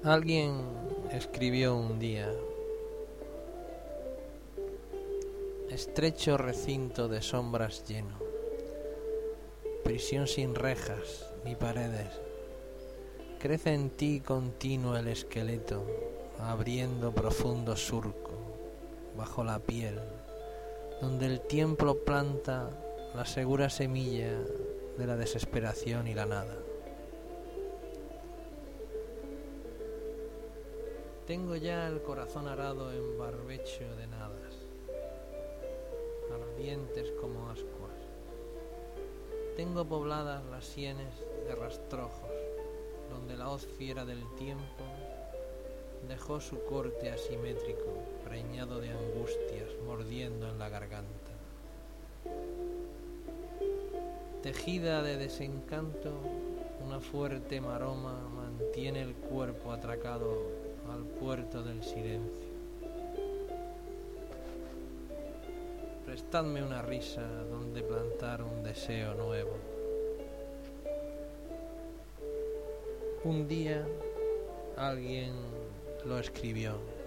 Alguien escribió un día: estrecho recinto de sombras lleno, prisión sin rejas ni paredes, crece en ti continuo el esqueleto, abriendo profundo surco bajo la piel, donde el tiempo planta la segura semilla de la desesperación y la nada. Tengo ya el corazón arado en barbecho de nadas, ardientes como ascuas. Tengo pobladas las sienes de rastrojos, donde la hoz fiera del tiempo dejó su corte asimétrico, preñado de angustias, mordiendo en la garganta. Tejida de desencanto, una fuerte maroma mantiene el cuerpo atracado al puerto del silencio. Prestadme una risa donde plantar un deseo nuevo. Un día alguien lo escribió.